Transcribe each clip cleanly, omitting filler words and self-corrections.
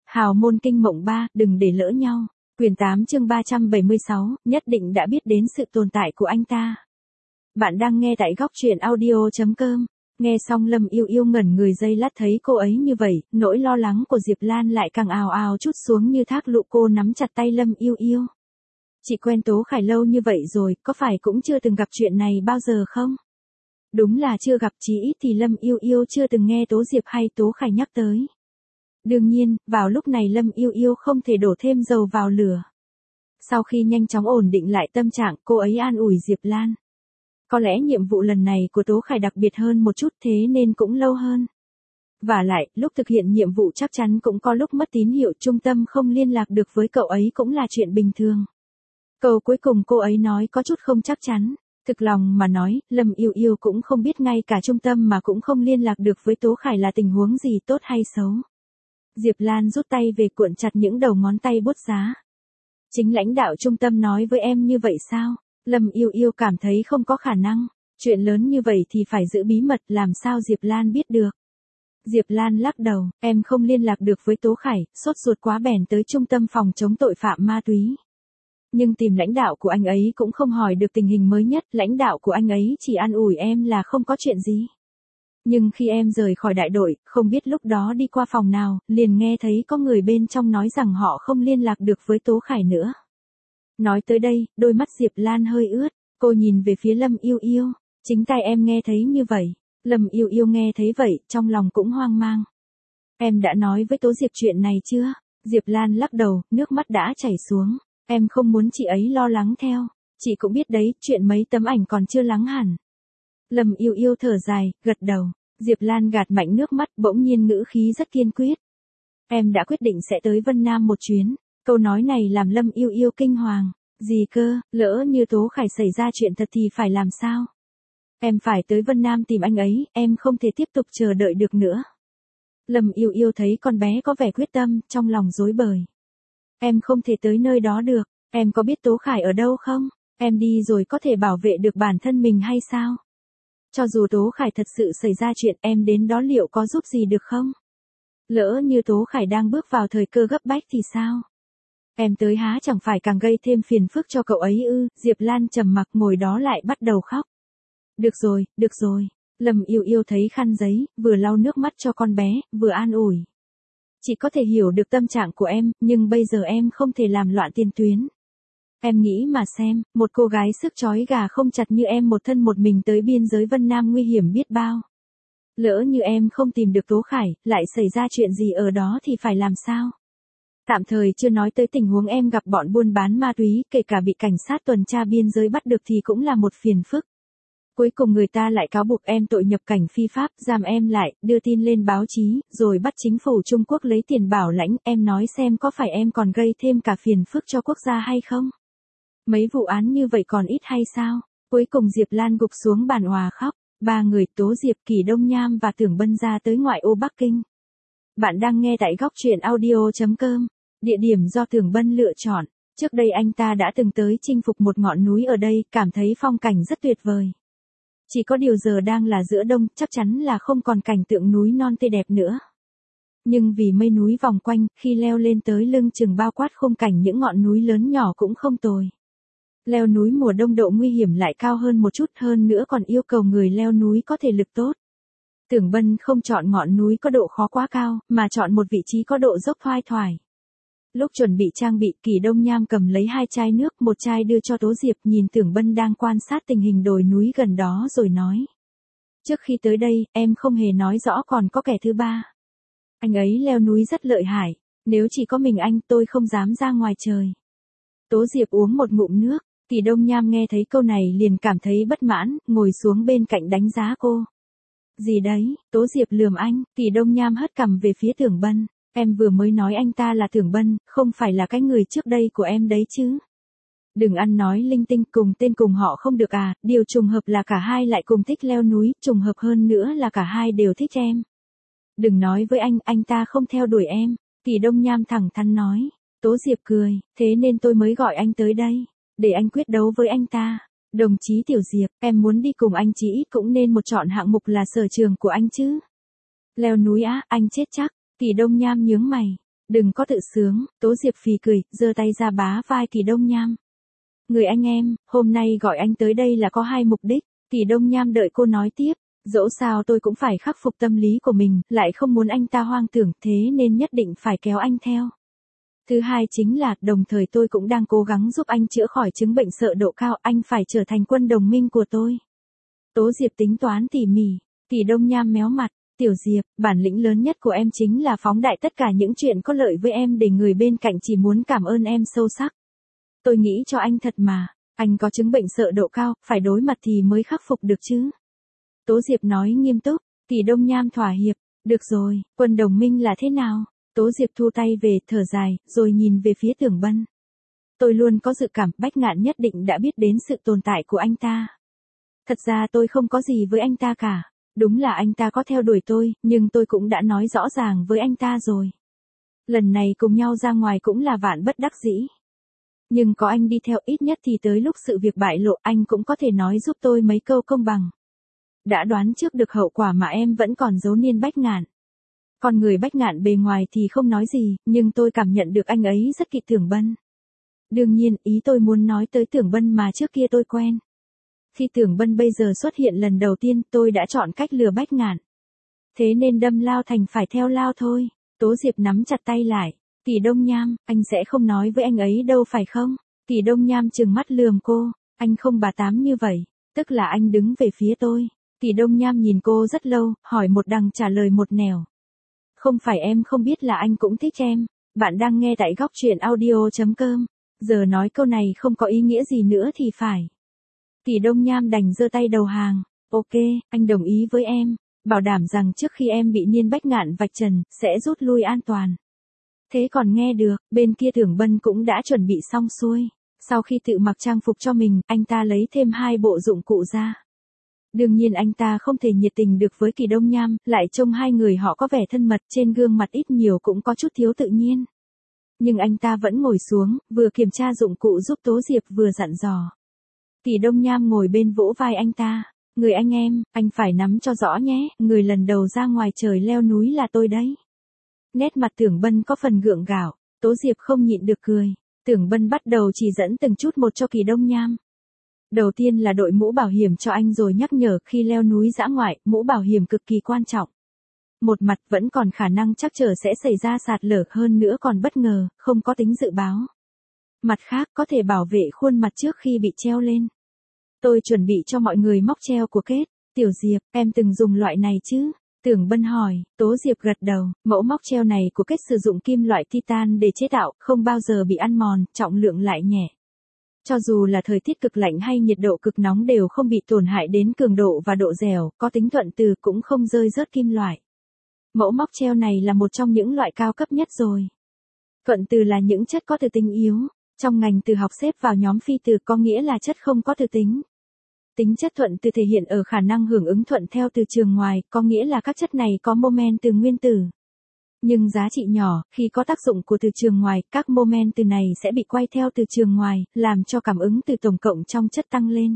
Hào môn kinh mộng 3, đừng để lỡ nhau. Quyển 8 chương 376, nhất định đã biết đến sự tồn tại của anh ta. Bạn đang nghe tại góc truyện audio.com. Nghe xong Lâm Yêu Yêu ngẩn người giây lát thấy cô ấy như vậy, nỗi lo lắng của Diệp Lan lại càng ào ào trút xuống như thác lũ. Cô nắm chặt tay Lâm Yêu Yêu. Chị quen Tố Khải lâu như vậy rồi, có phải cũng chưa từng gặp chuyện này bao giờ không? Đúng là chưa gặp, chí ít thì Lâm Yêu Yêu chưa từng nghe Tố Diệp hay Tố Khải nhắc tới. Đương nhiên, vào lúc này Lâm Yêu Yêu không thể đổ thêm dầu vào lửa. Sau khi nhanh chóng ổn định lại tâm trạng, cô ấy an ủi Diệp Lan. Có lẽ nhiệm vụ lần này của Tố Khải đặc biệt hơn một chút, thế nên cũng lâu hơn. Vả lại, lúc thực hiện nhiệm vụ chắc chắn cũng có lúc mất tín hiệu, trung tâm không liên lạc được với cậu ấy cũng là chuyện bình thường. Câu cuối cùng cô ấy nói có chút không chắc chắn. Thực lòng mà nói, Lâm Yêu Yêu cũng không biết ngay cả trung tâm mà cũng không liên lạc được với Tố Khải là tình huống gì, tốt hay xấu. Diệp Lan rút tay về cuộn chặt những đầu ngón tay bút giá. Chính lãnh đạo trung tâm nói với em như vậy sao? Lâm Yêu Yêu cảm thấy không có khả năng. Chuyện lớn như vậy thì phải giữ bí mật, làm sao Diệp Lan biết được? Diệp Lan lắc đầu, em không liên lạc được với Tố Khải, sốt ruột quá bèn tới trung tâm phòng chống tội phạm ma túy. Nhưng tìm lãnh đạo của anh ấy cũng không hỏi được tình hình mới nhất, lãnh đạo của anh ấy chỉ an ủi em là không có chuyện gì. Nhưng khi em rời khỏi đại đội, không biết lúc đó đi qua phòng nào, liền nghe thấy có người bên trong nói rằng họ không liên lạc được với Tố Khải nữa. Nói tới đây, đôi mắt Diệp Lan hơi ướt, cô nhìn về phía Lâm Yêu Yêu, chính tai em nghe thấy như vậy. Lâm Yêu Yêu nghe thấy vậy, trong lòng cũng hoang mang. Em đã nói với Tố Diệp chuyện này chưa? Diệp Lan lắc đầu, nước mắt đã chảy xuống. Em không muốn chị ấy lo lắng theo. Chị cũng biết đấy, chuyện mấy tấm ảnh còn chưa lắng hẳn. Lâm Yêu Yêu thở dài, gật đầu. Diệp Lan gạt mạnh nước mắt, bỗng nhiên ngữ khí rất kiên quyết. Em đã quyết định sẽ tới Vân Nam một chuyến. Câu nói này làm Lâm Yêu Yêu kinh hoàng. Gì cơ, lỡ như Tố Khải xảy ra chuyện thật thì phải làm sao? Em phải tới Vân Nam tìm anh ấy, em không thể tiếp tục chờ đợi được nữa. Lâm Yêu Yêu thấy con bé có vẻ quyết tâm, trong lòng rối bời. Em không thể tới nơi đó được, em có biết Tố Khải ở đâu không? Em đi rồi có thể bảo vệ được bản thân mình hay sao? Cho dù Tố Khải thật sự xảy ra chuyện, em đến đó liệu có giúp gì được không? Lỡ như Tố Khải đang bước vào thời cơ gấp bách thì sao? Em tới há chẳng phải càng gây thêm phiền phức cho cậu ấy ư? Diệp Lan trầm mặc ngồi đó lại bắt đầu khóc. Được rồi, được rồi. Lâm Yêu Yêu thấy khăn giấy, vừa lau nước mắt cho con bé, vừa an ủi. Chị có thể hiểu được tâm trạng của em, nhưng bây giờ em không thể làm loạn tiền tuyến. Em nghĩ mà xem, một cô gái sức trói gà không chặt như em một thân một mình tới biên giới Vân Nam nguy hiểm biết bao. Lỡ như em không tìm được Tố Khải, lại xảy ra chuyện gì ở đó thì phải làm sao? Tạm thời chưa nói tới tình huống em gặp bọn buôn bán ma túy, kể cả bị cảnh sát tuần tra biên giới bắt được thì cũng là một phiền phức. Cuối cùng người ta lại cáo buộc em tội nhập cảnh phi pháp, giam em lại, đưa tin lên báo chí, rồi bắt chính phủ Trung Quốc lấy tiền bảo lãnh, em nói xem có phải em còn gây thêm cả phiền phức cho quốc gia hay không? Mấy vụ án như vậy còn ít hay sao? Cuối cùng Diệp Lan gục xuống bàn òa khóc, ba người Tố Diệp, Kỳ Đông Nham và Tưởng Bân ra tới ngoại ô Bắc Kinh. Bạn đang nghe tại góc truyện audio.com, địa điểm do Tưởng Bân lựa chọn. Trước đây anh ta đã từng tới chinh phục một ngọn núi ở đây, cảm thấy phong cảnh rất tuyệt vời. Chỉ có điều giờ đang là giữa đông, chắc chắn là không còn cảnh tượng núi non tươi đẹp nữa. Nhưng vì mây núi vòng quanh, khi leo lên tới lưng chừng bao quát khung cảnh những ngọn núi lớn nhỏ cũng không tồi. Leo núi mùa đông độ nguy hiểm lại cao hơn một chút, hơn nữa còn yêu cầu người leo núi có thể lực tốt. Tưởng Bân không chọn ngọn núi có độ khó quá cao, mà chọn một vị trí có độ dốc thoai thoải. Lúc chuẩn bị trang bị, Kỳ Đông Nham cầm lấy 2 chai nước, một chai đưa cho Tố Diệp, nhìn Tưởng Bân đang quan sát tình hình đồi núi gần đó rồi nói. Trước khi tới đây, em không hề nói rõ còn có kẻ thứ ba. Anh ấy leo núi rất lợi hại, nếu chỉ có mình anh tôi không dám ra ngoài trời. Tố Diệp uống một ngụm nước, Kỳ Đông Nham nghe thấy câu này liền cảm thấy bất mãn, ngồi xuống bên cạnh đánh giá cô. Gì đấy, Tố Diệp lườm anh, Kỳ Đông Nham hất cằm về phía Tưởng Bân. Em vừa mới nói anh ta là Tưởng Bân, không phải là cái người trước đây của em đấy chứ. Đừng ăn nói linh tinh, cùng tên cùng họ không được à, điều trùng hợp là cả hai lại cùng thích leo núi, trùng hợp hơn nữa là cả hai đều thích em. Đừng nói với anh ta không theo đuổi em, Kỳ Đông Nham thẳng thắn nói. Tố Diệp cười, thế nên tôi mới gọi anh tới đây, để anh quyết đấu với anh ta. Đồng chí Tiểu Diệp, em muốn đi cùng anh chí ít cũng nên một chọn hạng mục là sở trường của anh chứ. Leo núi á, anh chết chắc. Kỳ Đông Nham nhướng mày. Đừng có tự sướng, Tố Diệp phì cười, giơ tay ra bá vai Kỳ Đông Nham. Người anh em, hôm nay gọi anh tới đây là có hai mục đích. Kỳ Đông Nham đợi cô nói tiếp. Dẫu sao tôi cũng phải khắc phục tâm lý của mình, lại không muốn anh ta hoang tưởng, thế nên nhất định phải kéo anh theo. Thứ hai chính là, đồng thời tôi cũng đang cố gắng giúp anh chữa khỏi chứng bệnh sợ độ cao, anh phải trở thành quân đồng minh của tôi. Tố Diệp tính toán tỉ mỉ, Kỳ Đông Nham méo mặt, Tiểu Diệp, bản lĩnh lớn nhất của em chính là phóng đại tất cả những chuyện có lợi với em để người bên cạnh chỉ muốn cảm ơn em sâu sắc. Tôi nghĩ cho anh thật mà, anh có chứng bệnh sợ độ cao, phải đối mặt thì mới khắc phục được chứ. Tố Diệp nói nghiêm túc, Kỳ Đông Nham thỏa hiệp, được rồi, quân đồng minh là thế nào? Tố Diệp thu tay về, thở dài, rồi nhìn về phía Tưởng Bân. Tôi luôn có dự cảm Bách Ngạn nhất định đã biết đến sự tồn tại của anh ta. Thật ra tôi không có gì với anh ta cả, đúng là anh ta có theo đuổi tôi, nhưng tôi cũng đã nói rõ ràng với anh ta rồi. Lần này cùng nhau ra ngoài cũng là vạn bất đắc dĩ. Nhưng có anh đi theo, ít nhất thì tới lúc sự việc bại lộ anh cũng có thể nói giúp tôi mấy câu công bằng. Đã đoán trước được hậu quả mà em vẫn còn giấu Niên Bách Ngạn. Con người Bách Ngạn bề ngoài thì không nói gì, nhưng tôi cảm nhận được anh ấy rất kỵ Tưởng Bân. Đương nhiên, ý tôi muốn nói tới Tưởng Bân mà trước kia tôi quen. Khi Tưởng Bân bây giờ xuất hiện lần đầu tiên, tôi đã chọn cách lừa Bách Ngạn. Thế nên đâm lao thành phải theo lao thôi. Tố Diệp nắm chặt tay lại. Kỳ Đông Nham, anh sẽ không nói với anh ấy đâu phải không? Kỳ Đông Nham trừng mắt lườm cô. Anh không bà tám như vậy, tức là anh đứng về phía tôi. Kỳ Đông Nham nhìn cô rất lâu, hỏi một đằng trả lời một nẻo. Không phải em không biết là anh cũng thích em. Bạn đang nghe tại góc truyện audio.com. Giờ nói câu này không có ý nghĩa gì nữa thì phải. Kỳ Đông Nham đành giơ tay đầu hàng. Ok, anh đồng ý với em. Bảo đảm rằng trước khi em bị Niên Bách Ngạn vạch trần, sẽ rút lui an toàn. Thế còn nghe được, bên kia Tưởng Bân cũng đã chuẩn bị xong xuôi. Sau khi tự mặc trang phục cho mình, anh ta lấy thêm 2 bộ dụng cụ ra. Đương nhiên anh ta không thể nhiệt tình được với Kỳ Đông Nham, lại trông hai người họ có vẻ thân mật, trên gương mặt ít nhiều cũng có chút thiếu tự nhiên. Nhưng anh ta vẫn ngồi xuống, vừa kiểm tra dụng cụ giúp Tố Diệp vừa dặn dò. Kỳ Đông Nham ngồi bên vỗ vai anh ta. Người anh em, anh phải nắm cho rõ nhé, người lần đầu ra ngoài trời leo núi là tôi đấy. Nét mặt Tưởng Bân có phần gượng gạo, Tố Diệp không nhịn được cười. Tưởng Bân bắt đầu chỉ dẫn từng chút một cho Kỳ Đông Nham. Đầu tiên là đội mũ bảo hiểm cho anh rồi nhắc nhở khi leo núi dã ngoại, mũ bảo hiểm cực kỳ quan trọng. Một mặt vẫn còn khả năng chắc trở sẽ xảy ra sạt lở, hơn nữa còn bất ngờ, không có tính dự báo. Mặt khác có thể bảo vệ khuôn mặt trước khi bị treo lên. Tôi chuẩn bị cho mọi người móc treo của Kết. Tiểu Diệp, em từng dùng loại này chứ? Tưởng Bân hỏi. Tố Diệp gật đầu. Mẫu móc treo này của Kết sử dụng kim loại titan để chế tạo, không bao giờ bị ăn mòn, trọng lượng lại nhẹ. Cho dù là thời tiết cực lạnh hay nhiệt độ cực nóng đều không bị tổn hại đến cường độ và độ dẻo, có tính thuận từ cũng không rơi rớt kim loại. Mẫu móc treo này là một trong những loại cao cấp nhất rồi. Thuận từ là những chất có từ tính yếu. Trong ngành từ học xếp vào nhóm phi từ, có nghĩa là chất không có từ tính. Tính chất thuận từ thể hiện ở khả năng hưởng ứng thuận theo từ trường ngoài, có nghĩa là các chất này có moment từ nguyên tử. Nhưng giá trị nhỏ, khi có tác dụng của từ trường ngoài, các moment từ này sẽ bị quay theo từ trường ngoài, làm cho cảm ứng từ tổng cộng trong chất tăng lên.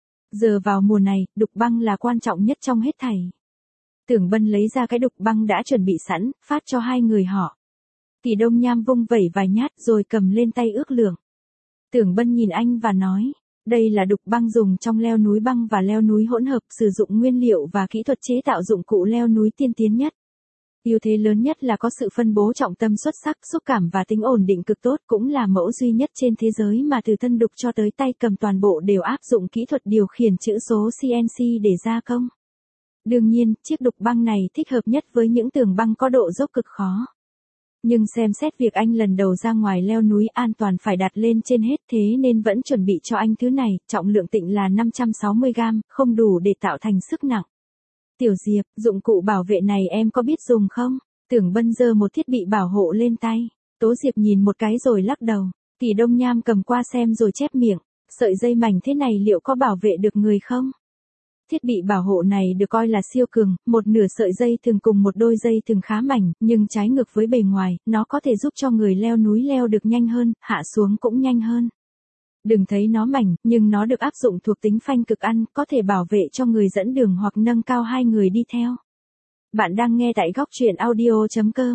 Giờ vào mùa này, đục băng là quan trọng nhất trong hết thảy. Tưởng Bân lấy ra cái đục băng đã chuẩn bị sẵn, phát cho hai người họ. Kỳ Đông Nham vung vẩy vài nhát rồi cầm lên tay ước lượng. Tưởng Bân nhìn anh và nói, đây là đục băng dùng trong leo núi băng và leo núi hỗn hợp, sử dụng nguyên liệu và kỹ thuật chế tạo dụng cụ leo núi tiên tiến nhất. Ưu thế lớn nhất là có sự phân bố trọng tâm xuất sắc, xúc cảm và tính ổn định cực tốt, cũng là mẫu duy nhất trên thế giới mà từ thân đục cho tới tay cầm toàn bộ đều áp dụng kỹ thuật điều khiển chữ số CNC để gia công. Đương nhiên, chiếc đục băng này thích hợp nhất với những tường băng có độ dốc cực khó. Nhưng xem xét việc anh lần đầu ra ngoài leo núi, an toàn phải đặt lên trên hết, thế nên vẫn chuẩn bị cho anh thứ này, trọng lượng tịnh là 560g, không đủ để tạo thành sức nặng. Tiểu Diệp, dụng cụ bảo vệ này em có biết dùng không? Tưởng Bân giơ một thiết bị bảo hộ lên tay. Tố Diệp nhìn một cái rồi lắc đầu. Kỳ Đông Nham cầm qua xem rồi chép miệng. Sợi dây mảnh thế này liệu có bảo vệ được người không? Thiết bị bảo hộ này được coi là siêu cường, một nửa sợi dây thường cùng một đôi dây thường khá mảnh, nhưng trái ngược với bề ngoài, nó có thể giúp cho người leo núi leo được nhanh hơn, hạ xuống cũng nhanh hơn. Đừng thấy nó mảnh, nhưng nó được áp dụng thuộc tính phanh cực ăn, có thể bảo vệ cho người dẫn đường hoặc nâng cao hai người đi theo. Bạn đang nghe tại góc truyện audio.com.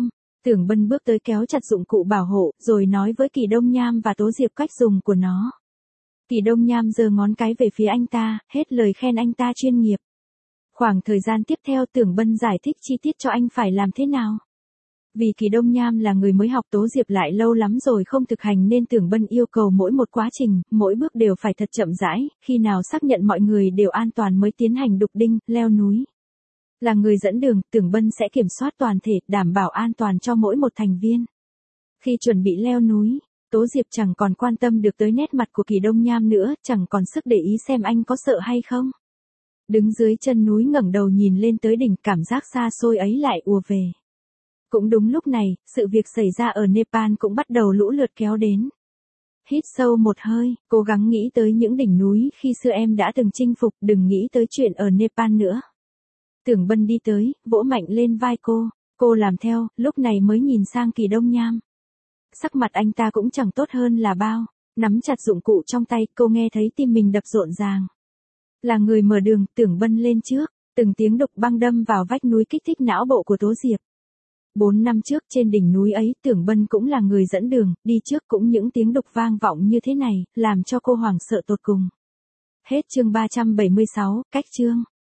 Tưởng Bân bước tới kéo chặt dụng cụ bảo hộ, rồi nói với Kỳ Đông Nham và Tố Diệp cách dùng của nó. Kỳ Đông Nham giơ ngón cái về phía anh ta, hết lời khen anh ta chuyên nghiệp. Khoảng thời gian tiếp theo Tưởng Bân giải thích chi tiết cho anh phải làm thế nào. Vì Kỳ Đông Nham là người mới học, Tố Diệp lại lâu lắm rồi không thực hành nên Tưởng Bân yêu cầu mỗi một quá trình, mỗi bước đều phải thật chậm rãi, khi nào xác nhận mọi người đều an toàn mới tiến hành đục đinh, leo núi. Là người dẫn đường, Tưởng Bân sẽ kiểm soát toàn thể, đảm bảo an toàn cho mỗi một thành viên. Khi chuẩn bị leo núi, Tố Diệp chẳng còn quan tâm được tới nét mặt của Kỳ Đông Nham nữa, chẳng còn sức để ý xem anh có sợ hay không. Đứng dưới chân núi ngẩng đầu nhìn lên tới đỉnh, cảm giác xa xôi ấy lại ùa về. Cũng đúng lúc này, sự việc xảy ra ở Nepal cũng bắt đầu lũ lượt kéo đến. Hít sâu một hơi, cố gắng nghĩ tới những đỉnh núi khi xưa em đã từng chinh phục, đừng nghĩ tới chuyện ở Nepal nữa. Tưởng Bân đi tới, vỗ mạnh lên vai cô làm theo, lúc này mới nhìn sang Kỳ Đông Nham. Sắc mặt anh ta cũng chẳng tốt hơn là bao, nắm chặt dụng cụ trong tay, cô nghe thấy tim mình đập rộn ràng. Là người mở đường, Tưởng Bân lên trước, từng tiếng đục băng đâm vào vách núi kích thích não bộ của Tố Diệp. 4 năm trước trên đỉnh núi ấy, Tưởng Bân cũng là người dẫn đường, đi trước cũng những tiếng đục vang vọng như thế này, làm cho cô hoảng sợ tột cùng. Hết chương 376, cách chương.